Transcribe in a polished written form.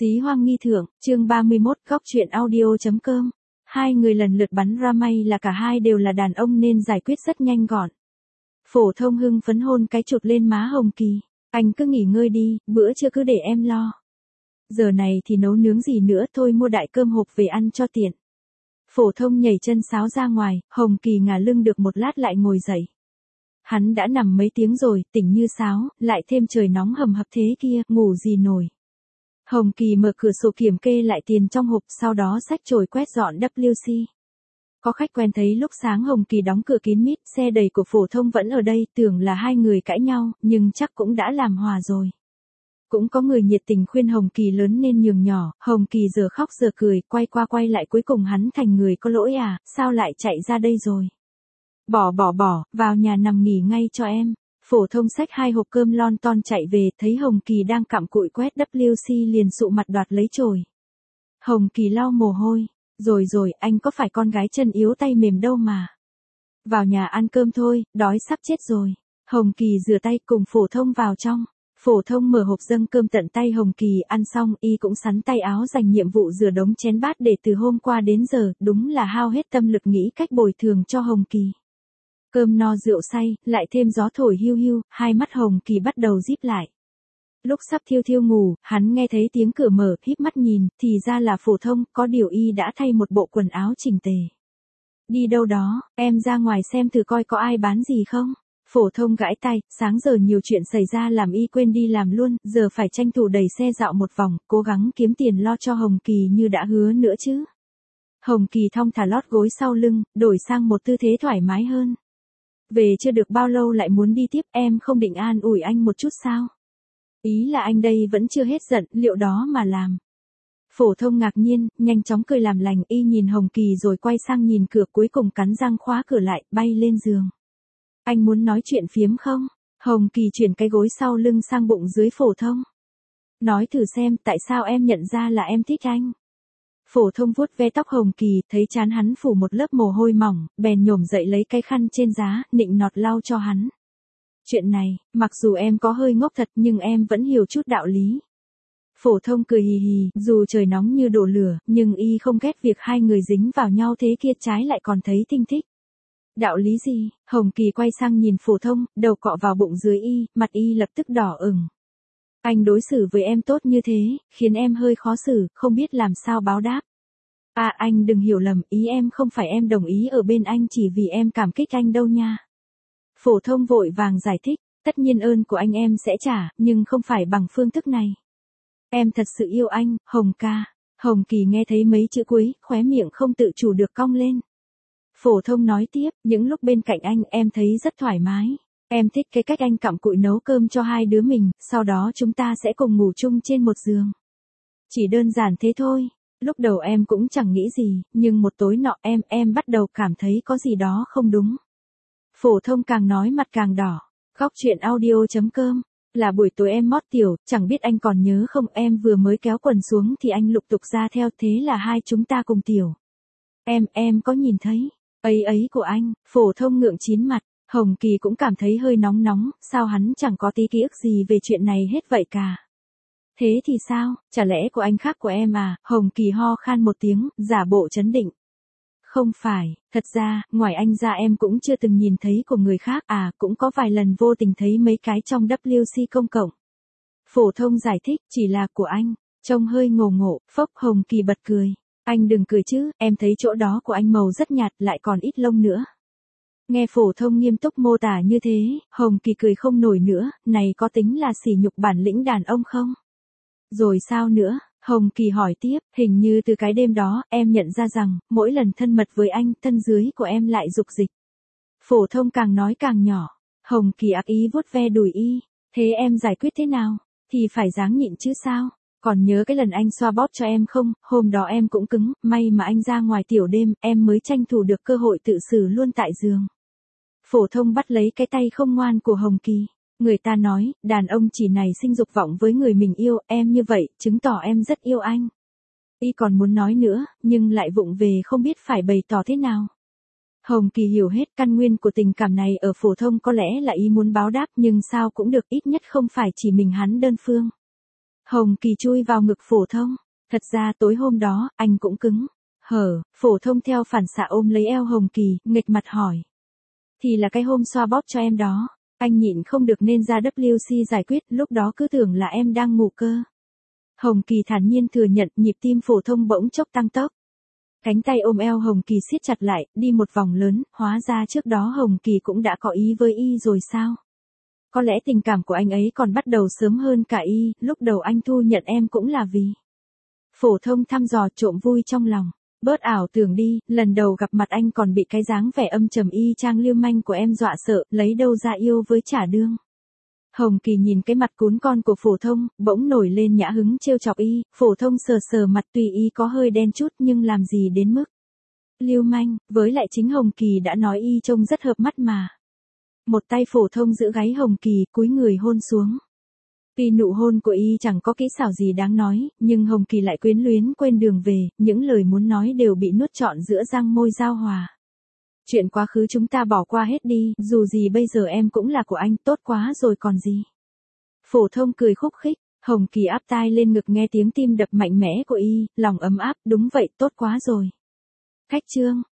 Xí Hoang Nghi Thượng, chương 31, góc truyện audio.com. Hai người lần lượt bắn ra may là cả hai đều là đàn ông nên giải quyết rất nhanh gọn. Phổ Thông hưng phấn hôn cái chụp lên má Hồng Kỳ. Anh cứ nghỉ ngơi đi, bữa trưa cứ để em lo. Giờ này thì nấu nướng gì nữa, thôi mua đại cơm hộp về ăn cho tiện. Phổ Thông nhảy chân sáo ra ngoài, Hồng Kỳ ngả lưng được một lát lại ngồi dậy. Hắn đã nằm mấy tiếng rồi, tỉnh như sáo, lại thêm trời nóng hầm hập thế kia, ngủ gì nổi. Hồng Kỳ mở cửa sổ kiểm kê lại tiền trong hộp, sau đó xách chổi quét dọn WC. Có khách quen thấy lúc sáng Hồng Kỳ đóng cửa kín mít, xe đầy của Phổ Thông vẫn ở đây, tưởng là hai người cãi nhau, nhưng chắc cũng đã làm hòa rồi. Cũng có người nhiệt tình khuyên Hồng Kỳ lớn nên nhường nhỏ, Hồng Kỳ giờ khóc giờ cười, quay qua quay lại cuối cùng hắn thành người có lỗi à, sao lại chạy ra đây rồi. Bỏ, vào nhà nằm nghỉ ngay cho em. Phổ Thông xách 2 hộp cơm lon ton chạy về, thấy Hồng Kỳ đang cặm cụi quét WC liền sụ mặt đoạt lấy chổi. Hồng Kỳ lau mồ hôi, rồi, anh có phải con gái chân yếu tay mềm đâu mà. Vào nhà ăn cơm thôi, đói sắp chết rồi. Hồng Kỳ rửa tay cùng Phổ Thông vào trong. Phổ Thông mở hộp dâng cơm tận tay Hồng Kỳ, ăn xong y cũng sắn tay áo dành nhiệm vụ rửa đống chén bát để từ hôm qua đến giờ, đúng là hao hết tâm lực nghĩ cách bồi thường cho Hồng Kỳ. Cơm no rượu say, lại thêm gió thổi hiu hiu, hai mắt Hồng Kỳ bắt đầu díp lại. Lúc sắp thiêu ngủ, hắn nghe thấy tiếng cửa mở, híp mắt nhìn, thì ra là Phổ Thông, có điều y đã thay một bộ quần áo chỉnh tề. Đi đâu đó, em ra ngoài xem thử coi có ai bán gì không. Phổ Thông gãi tay, sáng giờ nhiều chuyện xảy ra làm y quên đi làm luôn, giờ phải tranh thủ đẩy xe dạo một vòng, cố gắng kiếm tiền lo cho Hồng Kỳ như đã hứa nữa chứ. Hồng Kỳ thong thả lót gối sau lưng, đổi sang một tư thế thoải mái hơn. Về chưa được bao lâu lại muốn đi tiếp, em không định an ủi anh một chút sao? Ý là anh đây vẫn chưa hết giận, liệu đó mà làm. Phổ Thông ngạc nhiên, nhanh chóng cười làm lành, y nhìn Hồng Kỳ rồi quay sang nhìn cửa, cuối cùng cắn răng khóa cửa lại, bay lên giường. Anh muốn nói chuyện phiếm không? Hồng Kỳ chuyển cái gối sau lưng sang bụng dưới Phổ Thông. Nói thử xem, tại sao em nhận ra là em thích anh? Phổ Thông vuốt ve tóc Hồng Kỳ, thấy trán hắn phủ một lớp mồ hôi mỏng, bèn nhổm dậy lấy cái khăn trên giá, nịnh nọt lau cho hắn. Chuyện này, mặc dù em có hơi ngốc thật nhưng em vẫn hiểu chút đạo lý. Phổ Thông cười hì hì, dù trời nóng như đổ lửa, nhưng y không ghét việc hai người dính vào nhau thế kia, trái lại còn thấy thinh thích. Đạo lý gì? Hồng Kỳ quay sang nhìn Phổ Thông, đầu cọ vào bụng dưới y, mặt y lập tức đỏ ửng. Anh đối xử với em tốt như thế, khiến em hơi khó xử, không biết làm sao báo đáp. À anh đừng hiểu lầm, ý em không phải em đồng ý ở bên anh chỉ vì em cảm kích anh đâu nha. Phổ Thông vội vàng giải thích, tất nhiên ơn của anh em sẽ trả, nhưng không phải bằng phương thức này. Em thật sự yêu anh, Hồng ca. Hồng Kỳ nghe thấy mấy chữ cuối, khóe miệng không tự chủ được cong lên. Phổ Thông nói tiếp, những lúc bên cạnh anh em thấy rất thoải mái. Em thích cái cách anh cặm cụi nấu cơm cho hai đứa mình, sau đó chúng ta sẽ cùng ngủ chung trên một giường. Chỉ đơn giản thế thôi. Lúc đầu em cũng chẳng nghĩ gì, nhưng một tối nọ em bắt đầu cảm thấy có gì đó không đúng. Phổ Thông càng nói mặt càng đỏ. Góc truyện audio.com. Là buổi tối em mót tiểu, chẳng biết anh còn nhớ không, em vừa mới kéo quần xuống thì anh lục tục ra theo, thế là hai chúng ta cùng tiểu. Em có nhìn thấy, ấy của anh. Phổ Thông ngượng chín mặt. Hồng Kỳ cũng cảm thấy hơi nóng, sao hắn chẳng có tí ký ức gì về chuyện này hết vậy cả. Thế thì sao, chả lẽ của anh khác của em à? Hồng Kỳ ho khan một tiếng, giả bộ trấn định. Không phải, thật ra, ngoài anh ra em cũng chưa từng nhìn thấy của người khác, cũng có vài lần vô tình thấy mấy cái trong WC công cộng. Phổ Thông giải thích, chỉ là của anh. Trông hơi ngổ ngộ, phốc. Hồng Kỳ bật cười. Anh đừng cười chứ, em thấy chỗ đó của anh màu rất nhạt, lại còn ít lông nữa. Nghe Phổ Thông nghiêm túc mô tả như thế, Hồng Kỳ cười không nổi nữa, này có tính là sỉ nhục bản lĩnh đàn ông không? Rồi sao nữa? Hồng Kỳ hỏi tiếp, hình như từ cái đêm đó, em nhận ra rằng, mỗi lần thân mật với anh, thân dưới của em lại dục dịch. Phổ Thông càng nói càng nhỏ. Hồng Kỳ ác ý vuốt ve đùi y. Thế em giải quyết thế nào? Thì phải ráng nhịn chứ sao? Còn nhớ cái lần anh xoa bóp cho em không? Hôm đó em cũng cứng, may mà anh ra ngoài tiểu đêm, em mới tranh thủ được cơ hội tự xử luôn tại giường. Phổ Thông bắt lấy cái tay không ngoan của Hồng Kỳ. Người ta nói, đàn ông chỉ nảy sinh dục vọng với người mình yêu, em như vậy, chứng tỏ em rất yêu anh. Y còn muốn nói nữa, nhưng lại vụng về không biết phải bày tỏ thế nào. Hồng Kỳ hiểu hết căn nguyên của tình cảm này ở Phổ Thông, có lẽ là y muốn báo đáp nhưng sao cũng được, ít nhất không phải chỉ mình hắn đơn phương. Hồng Kỳ chui vào ngực Phổ Thông. Thật ra tối hôm đó, anh cũng cứng. Phổ Thông theo phản xạ ôm lấy eo Hồng Kỳ, nghịch mặt hỏi. Thì là cái hôm xoa bóp cho em đó. Anh nhịn không được nên ra WC giải quyết, lúc đó cứ tưởng là em đang ngủ cơ. Hồng Kỳ thản nhiên thừa nhận, nhịp tim Phổ Thông bỗng chốc tăng tốc. Cánh tay ôm eo Hồng Kỳ siết chặt lại, đi một vòng lớn, hóa ra trước đó Hồng Kỳ cũng đã có ý với y rồi sao? Có lẽ tình cảm của anh ấy còn bắt đầu sớm hơn cả y, lúc đầu anh thu nhận em cũng là vì. Phổ Thông thăm dò trộm vui trong lòng. Bớt ảo tưởng đi, lần đầu gặp mặt anh còn bị cái dáng vẻ âm trầm y chang lưu manh của em dọa sợ, lấy đâu ra yêu với trả đương. Hồng Kỳ nhìn cái mặt cún con của Phổ Thông, bỗng nổi lên nhã hứng trêu chọc y, Phổ Thông sờ sờ mặt tùy y có hơi đen chút nhưng làm gì đến mức. Lưu manh, với lại chính Hồng Kỳ đã nói y trông rất hợp mắt mà. Một tay Phổ Thông giữ gáy Hồng Kỳ, cúi người hôn xuống. Tuy nụ hôn của y chẳng có kỹ xảo gì đáng nói, nhưng Hồng Kỳ lại quyến luyến quên đường về, những lời muốn nói đều bị nuốt trọn giữa răng môi giao hòa. Chuyện quá khứ chúng ta bỏ qua hết đi, dù gì bây giờ em cũng là của anh, tốt quá rồi còn gì. Phổ Thông cười khúc khích, Hồng Kỳ áp tai lên ngực nghe tiếng tim đập mạnh mẽ của y, lòng ấm áp, đúng vậy, tốt quá rồi. Khách trương,